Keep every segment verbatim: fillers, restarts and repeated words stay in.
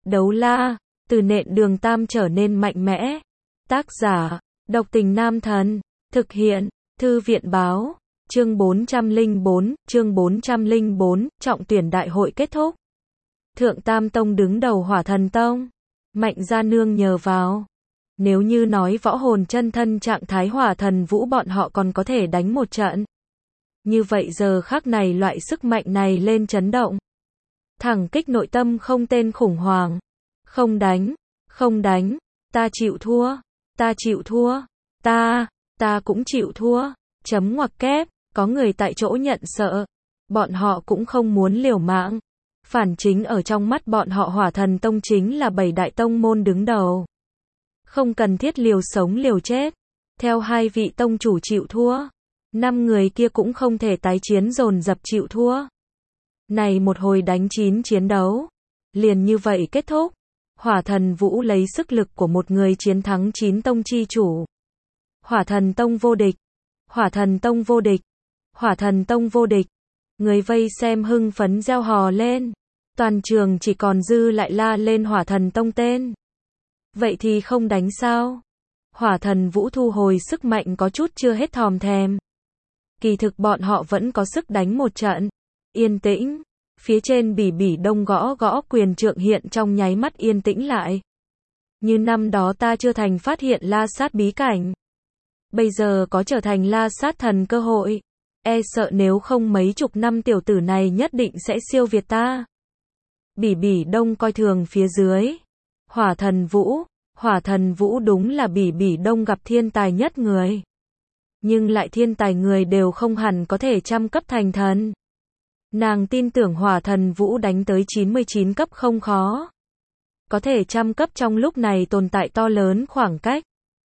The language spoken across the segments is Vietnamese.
Đấu la, từ nện đường tam trở nên mạnh mẽ. Tác giả, độc tình nam thần. Thực hiện, thư viện báo. Chương bốn trăm lẻ bốn, chương bốn trăm lẻ bốn, trọng tuyển đại hội kết thúc. Thượng Tam Tông đứng đầu Hỏa Thần Tông. Mạnh gia nương nhờ vào. Nếu như nói võ hồn chân thân trạng thái Hỏa Thần Vũ bọn họ còn có thể đánh một trận. Như vậy giờ khắc này loại sức mạnh này lên chấn động. Thẳng kích nội tâm không tên khủng hoảng. Không đánh, không đánh, ta chịu thua, ta chịu thua, ta, ta cũng chịu thua. Chấm ngoặc kép, có người tại chỗ nhận sợ. Bọn họ cũng không muốn liều mạng. Phản chính ở trong mắt bọn họ Hỏa Thần Tông chính là bảy đại tông môn đứng đầu. Không cần thiết liều sống liều chết. Theo hai vị tông chủ chịu thua, năm người kia cũng không thể tái chiến dồn dập chịu thua. Này một hồi đánh chín chiến đấu, liền như vậy kết thúc. Hỏa Thần Vũ lấy sức lực của một người chiến thắng chín tông chi chủ. Hỏa Thần Tông vô địch, Hỏa Thần Tông vô địch, Hỏa Thần Tông vô địch. Người vây xem hưng phấn reo hò lên. Toàn trường chỉ còn dư lại la lên Hỏa Thần Tông tên. Vậy thì không đánh sao? Hỏa Thần Vũ thu hồi sức mạnh có chút chưa hết thòm thèm. Kỳ thực bọn họ vẫn có sức đánh một trận. Yên tĩnh. Phía trên Bỉ Bỉ Đông gõ gõ quyền trượng hiện trong nháy mắt yên tĩnh lại. Như năm đó ta chưa thành phát hiện La Sát bí cảnh. Bây giờ có trở thành La Sát thần cơ hội. E sợ nếu không mấy chục năm tiểu tử này nhất định sẽ siêu việt ta. Bỉ Bỉ Đông coi thường phía dưới. Hỏa Thần Vũ, Hỏa Thần Vũ đúng là Bỉ Bỉ Đông gặp thiên tài nhất người. Nhưng lại thiên tài người đều không hẳn có thể trăm cấp thành thần. Nàng tin tưởng Hỏa Thần Vũ đánh tới chín mươi chín cấp không khó. Có thể trăm cấp trong lúc này tồn tại to lớn khoảng cách.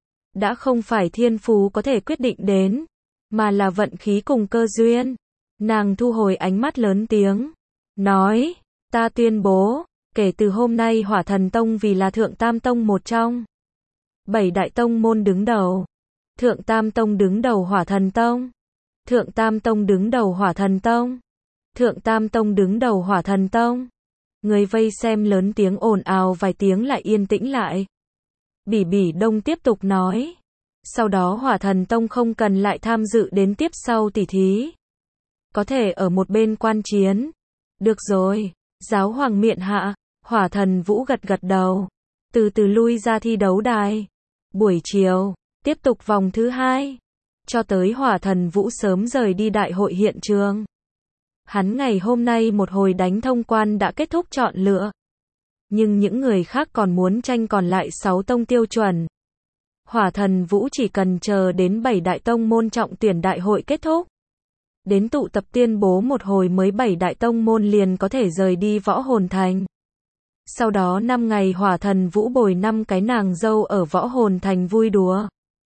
Đã không phải thiên phú có thể quyết định đến, mà là vận khí cùng cơ duyên. Nàng thu hồi ánh mắt lớn tiếng. Nói, ta tuyên bố, kể từ hôm nay Hỏa Thần Tông vì là Thượng Tam Tông một trong bảy đại tông môn đứng đầu. Thượng Tam Tông đứng đầu Hỏa Thần Tông. Thượng Tam Tông đứng đầu Hỏa Thần Tông. Thượng Tam Tông đứng đầu Hỏa Thần Tông. Người vây xem lớn tiếng ồn ào vài tiếng lại yên tĩnh lại. Bỉ Bỉ Đông tiếp tục nói. Sau đó Hỏa Thần Tông không cần lại tham dự đến tiếp sau tỉ thí. Có thể ở một bên quan chiến. Được rồi, giáo hoàng miện hạ. Hỏa Thần Vũ gật gật đầu. Từ từ lui ra thi đấu đài. Buổi chiều, tiếp tục vòng thứ hai. Cho tới Hỏa Thần Vũ sớm rời đi đại hội hiện trường. Hắn ngày hôm nay một hồi đánh thông quan đã kết thúc chọn lựa. Nhưng những người khác còn muốn tranh còn lại sáu tông tiêu chuẩn. Hỏa Thần Vũ chỉ cần chờ đến bảy đại tông môn trọng tuyển đại hội kết thúc. Đến tụ tập tuyên bố một hồi mới bảy đại tông môn liền có thể rời đi Võ Hồn Thành. Sau đó năm ngày Hỏa Thần Vũ bồi năm cái nàng dâu ở Võ Hồn Thành vui đùa.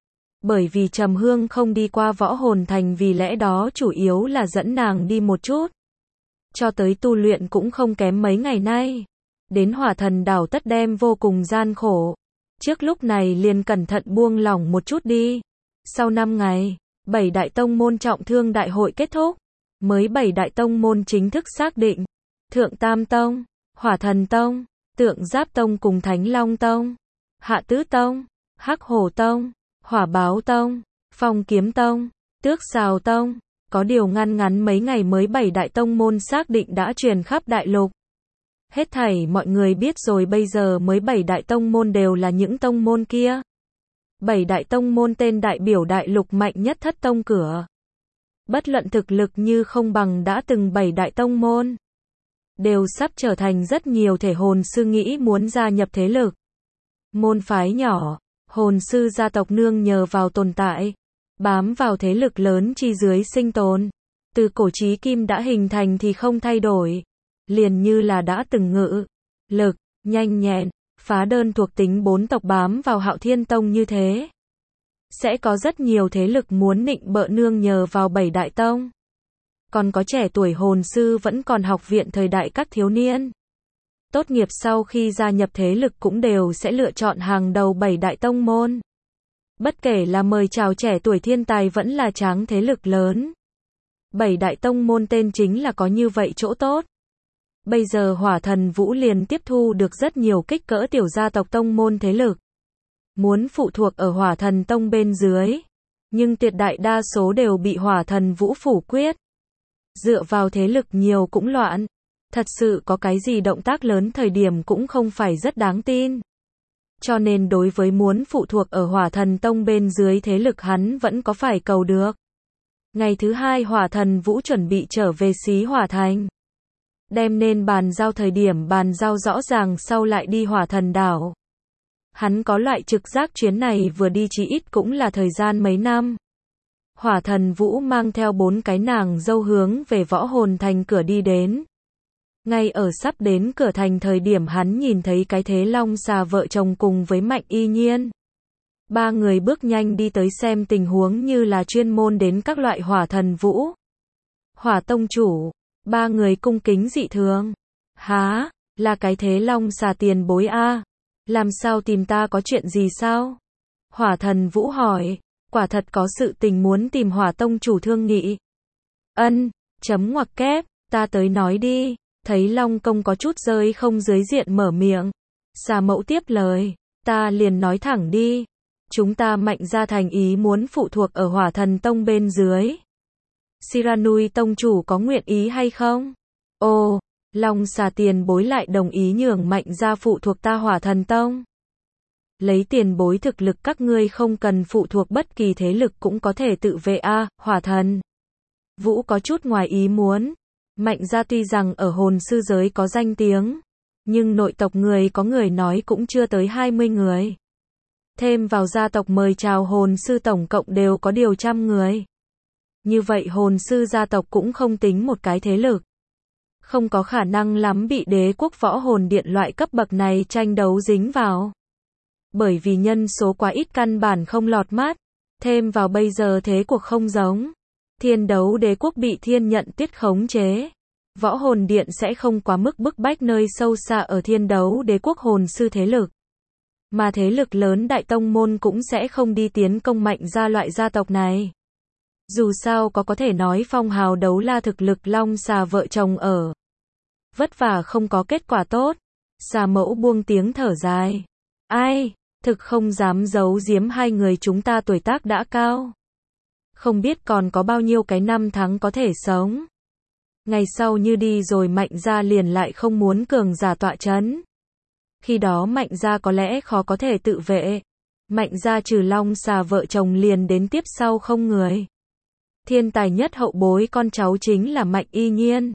Bởi vì Trầm Hương không đi qua Võ Hồn Thành vì lẽ đó chủ yếu là dẫn nàng đi một chút. Cho tới tu luyện cũng không kém mấy ngày nay. Đến Hỏa Thần đảo tất đem vô cùng gian khổ. Trước lúc này liền cẩn thận buông lỏng một chút đi. Sau năm ngày, bảy đại tông môn trọng thương đại hội kết thúc. Mới bảy đại tông môn chính thức xác định. Thượng Tam Tông, Hỏa Thần Tông, Tượng Giáp Tông cùng Thánh Long Tông, Hạ Tứ Tông, Hắc Hổ Tông, Hỏa Báo Tông, Phong Kiếm Tông, Tước Sào Tông. Có điều ngăn ngắn mấy ngày mới bảy đại tông môn xác định đã truyền khắp đại lục. Hết thảy mọi người biết rồi bây giờ mới bảy đại tông môn đều là những tông môn kia. Bảy đại tông môn tên đại biểu đại lục mạnh nhất thất tông cửa. Bất luận thực lực như không bằng đã từng bảy đại tông môn. Đều sắp trở thành rất nhiều thể hồn sư nghĩ muốn gia nhập thế lực. Môn phái nhỏ, hồn sư gia tộc nương nhờ vào tồn tại. Bám vào thế lực lớn chi dưới sinh tồn. Từ cổ chí kim đã hình thành thì không thay đổi. Liền như là đã từng ngự, lực, nhanh nhẹn, phá đơn thuộc tính bốn tộc bám vào Hạo Thiên Tông như thế. Sẽ có rất nhiều thế lực muốn nịnh bợ nương nhờ vào bảy đại tông. Còn có trẻ tuổi hồn sư vẫn còn học viện thời đại các thiếu niên. Tốt nghiệp sau khi gia nhập thế lực cũng đều sẽ lựa chọn hàng đầu bảy đại tông môn. Bất kể là mời chào trẻ tuổi thiên tài vẫn là tráng thế lực lớn. Bảy đại tông môn tên chính là có như vậy chỗ tốt. Bây giờ Hỏa Thần Vũ liền tiếp thu được rất nhiều kích cỡ tiểu gia tộc tông môn thế lực. Muốn phụ thuộc ở Hỏa Thần Tông bên dưới. Nhưng tuyệt đại đa số đều bị Hỏa Thần Vũ phủ quyết. Dựa vào thế lực nhiều cũng loạn. Thật sự có cái gì động tác lớn thời điểm cũng không phải rất đáng tin. Cho nên đối với muốn phụ thuộc ở Hỏa Thần Tông bên dưới thế lực hắn vẫn có phải cầu được. Ngày thứ hai Hỏa Thần Vũ chuẩn bị trở về Xí Hỏa Thành. Đem nên bàn giao thời điểm bàn giao rõ ràng sau lại đi Hỏa Thần Đảo. Hắn có loại trực giác chuyến này vừa đi chí ít cũng là thời gian mấy năm. Hỏa Thần Vũ mang theo bốn cái nàng dâu hướng về Võ Hồn Thành cửa đi đến. Ngay ở sắp đến cửa thành thời điểm hắn nhìn thấy cái Thế Long Xà vợ chồng cùng với Mạnh Y Nhiên. Ba người bước nhanh đi tới xem tình huống như là chuyên môn đến các loại Hỏa Thần Vũ. Hỏa Tông chủ, ba người cung kính dị thường. Há, là cái Thế Long Xà tiền bối a? Làm sao tìm ta có chuyện gì sao? Hỏa Thần Vũ hỏi, quả thật có sự tình muốn tìm Hỏa Tông chủ thương nghị. Ân, chấm ngoặc kép, ta tới nói đi. Thấy Long Công có chút rơi không dưới diện mở miệng. Xà mẫu tiếp lời, ta liền nói thẳng đi. Chúng ta Mạnh gia thành ý muốn phụ thuộc ở Hỏa Thần Tông bên dưới. Siranui Tông chủ có nguyện ý hay không? Ồ, Long Xà tiền bối lại đồng ý nhường Mạnh gia phụ thuộc ta Hỏa Thần Tông. Lấy tiền bối thực lực các ngươi không cần phụ thuộc bất kỳ thế lực cũng có thể tự vệ a. À, Hỏa Thần Vũ có chút ngoài ý muốn. Mạnh gia tuy rằng ở hồn sư giới có danh tiếng, nhưng nội tộc người có người nói cũng chưa tới hai mươi người. Thêm vào gia tộc mời chào hồn sư tổng cộng đều có điều trăm người. Như vậy hồn sư gia tộc cũng không tính một cái thế lực. Không có khả năng lắm bị đế quốc võ hồn điện loại cấp bậc này tranh đấu dính vào. Bởi vì nhân số quá ít căn bản không lọt mắt. Thêm vào bây giờ thế cuộc không giống. Thiên đấu đế quốc bị thiên nhận tuyết khống chế. Võ hồn điện sẽ không quá mức bức bách nơi sâu xa ở thiên đấu đế quốc hồn sư thế lực. Mà thế lực lớn đại tông môn cũng sẽ không đi tiến công Mạnh gia loại gia tộc này. Dù sao có có thể nói phong hào đấu la thực lực Long Xà vợ chồng ở. Vất vả không có kết quả tốt. Xà mẫu buông tiếng thở dài. Ai, thực không dám giấu giếm hai người chúng ta tuổi tác đã cao. Không biết còn có bao nhiêu cái năm tháng có thể sống. Ngày sau như đi rồi Mạnh gia liền lại không muốn cường giả tọa chấn. Khi đó Mạnh gia có lẽ khó có thể tự vệ. Mạnh gia trừ Long Xà vợ chồng liền đến tiếp sau không người. Thiên tài nhất hậu bối con cháu chính là Mạnh Y Nhiên.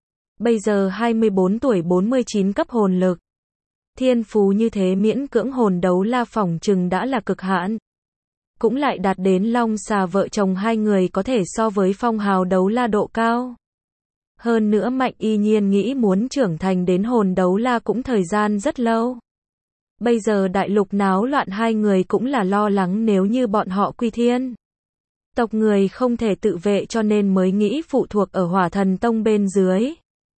Bây giờ hai mươi bốn tuổi bốn mươi chín cấp hồn lực. Thiên phú như thế miễn cưỡng hồn đấu la phỏng chừng đã là cực hạn. Cũng lại đạt đến Long Xà vợ chồng hai người có thể so với phong hào đấu la độ cao. Hơn nữa Mạnh Y Nhiên nghĩ muốn trưởng thành đến hồn đấu la cũng thời gian rất lâu. Bây giờ đại lục náo loạn hai người cũng là lo lắng nếu như bọn họ quy thiên. Tộc người không thể tự vệ cho nên mới nghĩ phụ thuộc ở Hỏa Thần Tông bên dưới.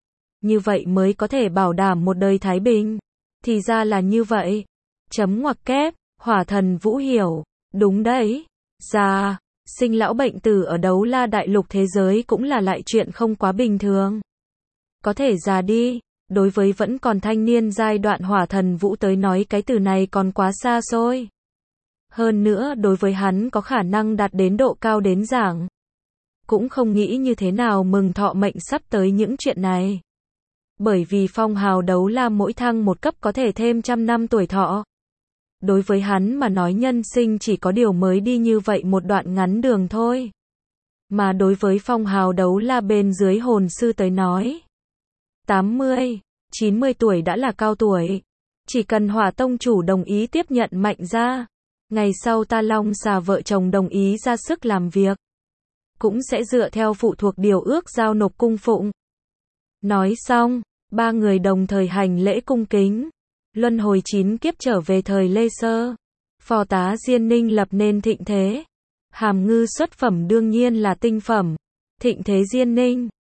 Như vậy mới có thể bảo đảm một đời thái bình. Thì ra là như vậy. Chấm ngoặc kép, Hỏa Thần Vũ hiểu. Đúng đấy. Già, sinh lão bệnh tử ở đấu la đại lục thế giới cũng là lại chuyện không quá bình thường. Có thể già đi, đối với vẫn còn thanh niên giai đoạn Hỏa Thần Vũ tới nói cái từ này còn quá xa xôi. Hơn nữa đối với hắn có khả năng đạt đến độ cao đến giảng. Cũng không nghĩ như thế nào mừng thọ mệnh sắp tới những chuyện này. Bởi vì phong hào đấu la mỗi thăng một cấp có thể thêm trăm năm tuổi thọ. Đối với hắn mà nói nhân sinh chỉ có điều mới đi như vậy một đoạn ngắn đường thôi. Mà đối với phong hào đấu la bên dưới hồn sư tới nói. tám mươi, chín mươi tuổi đã là cao tuổi. Chỉ cần Hỏa Tông chủ đồng ý tiếp nhận Mạnh gia. Ngày sau ta Long Xà vợ chồng đồng ý ra sức làm việc. Cũng sẽ dựa theo phụ thuộc điều ước giao nộp cung phụng. Nói xong, ba người đồng thời hành lễ cung kính. Luân hồi chín kiếp trở về thời Lê Sơ. Phò tá Diên Ninh lập nên thịnh thế. Hàm ngư xuất phẩm đương nhiên là tinh phẩm. Thịnh thế Diên Ninh.